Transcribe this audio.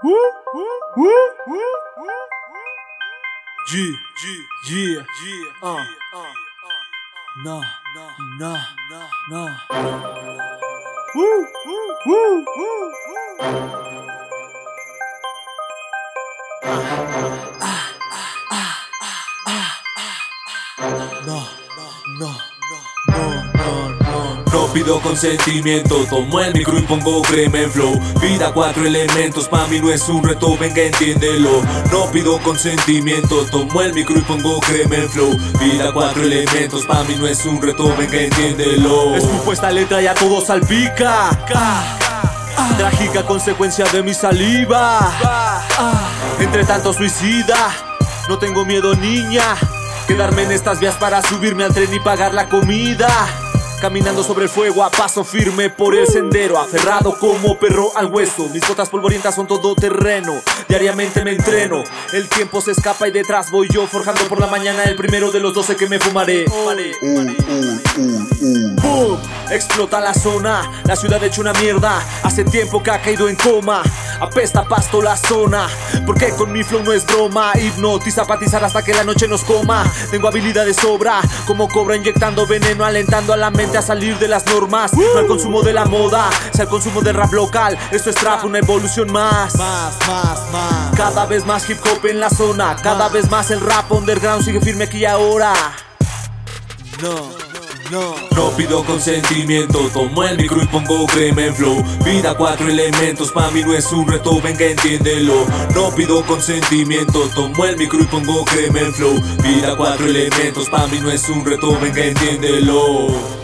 No. No pido consentimiento, tomo el micro y pongo crema en flow. Vida 4 elementos, pa' mí no es un reto, venga entiéndelo. No pido consentimiento, tomo el micro y pongo crema en flow. Vida 4 elementos, pa' mí no es un reto, venga entiéndelo. Escupo esta letra y a todo salpica. Trágica consecuencia de mi saliva. Entre tanto suicida, no tengo miedo niña. Quedarme en estas vías para subirme al tren y pagar la comida. Caminando sobre el fuego a paso firme por el sendero, aferrado como perro al hueso. Mis botas polvorientas son todo terreno, diariamente me entreno. El tiempo se escapa y detrás voy yo, forjando por la mañana el primero de los 12 que me fumaré. ¡Boom! Explota la zona, la ciudad hecho una mierda. Hace tiempo que ha caído en coma, apesta pasto la zona. Porque con mi flow no es broma, hipnotiza, patizar hasta que la noche nos coma. Tengo habilidad de sobra, como cobra inyectando veneno, alentando a la mente a salir de las normas. No al consumo de la moda, sea el consumo del rap local. Esto es trap, una evolución más. Cada vez más hip hop en la zona, cada vez más el rap underground sigue firme aquí y ahora. No pido consentimiento, tomo el micro y pongo crema en flow. Vida 4 elementos, pa' mí no es un reto, venga entiéndelo. No pido consentimiento, tomo el micro y pongo crema en flow. Vida 4 elementos, pa' mí no es un reto, venga entiéndelo.